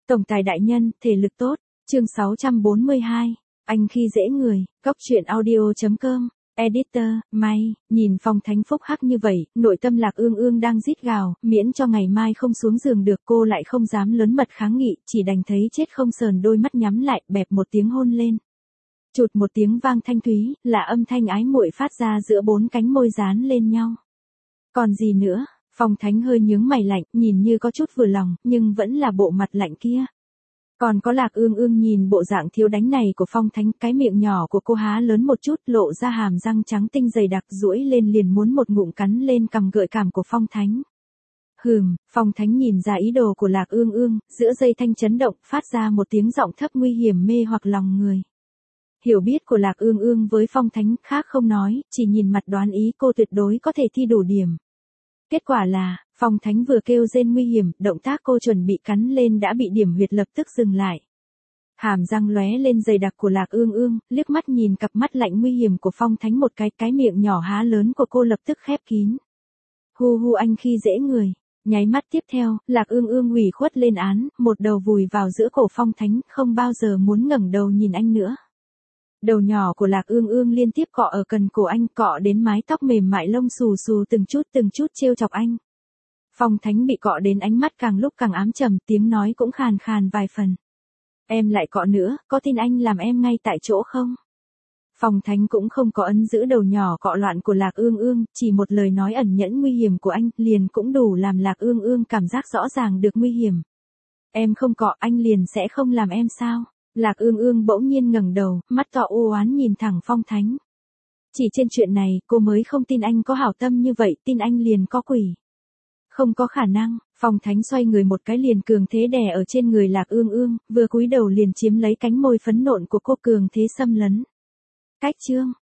Tổng tài đại nhân, thể lực tốt. Chương 642. Anh khi dễ người. Góc truyện audio.com. Editor, May, nhìn Phong Thánh phúc hắc như vậy, nội tâm Lạc Ương Ương đang rít gào, miễn cho ngày mai không xuống giường được cô lại không dám lớn mật kháng nghị, chỉ đành thấy chết không sờn đôi mắt nhắm lại, bẹp một tiếng hôn lên. Chụt một tiếng vang thanh thúy, là âm thanh ái muội phát ra giữa bốn cánh môi dán lên nhau. Còn gì nữa? Phong Thánh hơi nhướng mày lạnh, nhìn như có chút vừa lòng, nhưng vẫn là bộ mặt lạnh kia. Còn có Lạc Ương Ương nhìn bộ dạng thiếu đánh này của Phong Thánh, cái miệng nhỏ của cô há lớn một chút, lộ ra hàm răng trắng tinh dày đặc, duỗi lên liền muốn một ngụm cắn lên cằm gợi cảm của Phong Thánh. Phong Thánh nhìn ra ý đồ của Lạc Ương Ương, giữa dây thanh chấn động, phát ra một tiếng giọng thấp nguy hiểm mê hoặc lòng người. Hiểu biết của Lạc Ương Ương với Phong Thánh khác không nói, chỉ nhìn mặt đoán ý cô tuyệt đối có thể thi đủ điểm. Kết quả là, Phong Thánh vừa kêu rên nguy hiểm, động tác cô chuẩn bị cắn lên đã bị điểm huyệt lập tức dừng lại. Hàm răng lóe lên dày đặc của Lạc Ương Ương, liếc mắt nhìn cặp mắt lạnh nguy hiểm của Phong Thánh một cái miệng nhỏ há lớn của cô lập tức khép kín. Hu anh khi dễ người. Nháy mắt tiếp theo, Lạc Ương Ương ủy khuất lên án, một đầu vùi vào giữa cổ Phong Thánh, không bao giờ muốn ngẩng đầu nhìn anh nữa. Đầu nhỏ của Lạc Ương Ương liên tiếp cọ ở cần cổ anh, cọ đến mái tóc mềm mại lông xù xù từng chút trêu chọc anh. Phong Thánh bị cọ đến ánh mắt càng lúc càng ám trầm, tiếng nói cũng khàn khàn vài phần. Em lại cọ nữa, có tin anh làm em ngay tại chỗ không? Phong Thánh cũng không có ấn giữ đầu nhỏ cọ loạn của Lạc Ương Ương, chỉ một lời nói ẩn nhẫn nguy hiểm của anh, liền cũng đủ làm Lạc Ương Ương cảm giác rõ ràng được nguy hiểm. Em không cọ, anh liền sẽ không làm em sao? Lạc Ương Ương bỗng nhiên ngẩng đầu, mắt to u oán nhìn thẳng Phong Thánh. Chỉ trên chuyện này, cô mới không tin anh có hảo tâm như vậy, tin anh liền có quỷ. Không có khả năng. Phong Thánh xoay người một cái liền cường thế đè ở trên người Lạc Ương Ương, vừa cúi đầu liền chiếm lấy cánh môi phấn nộn của cô, cường thế xâm lấn. Cách chương.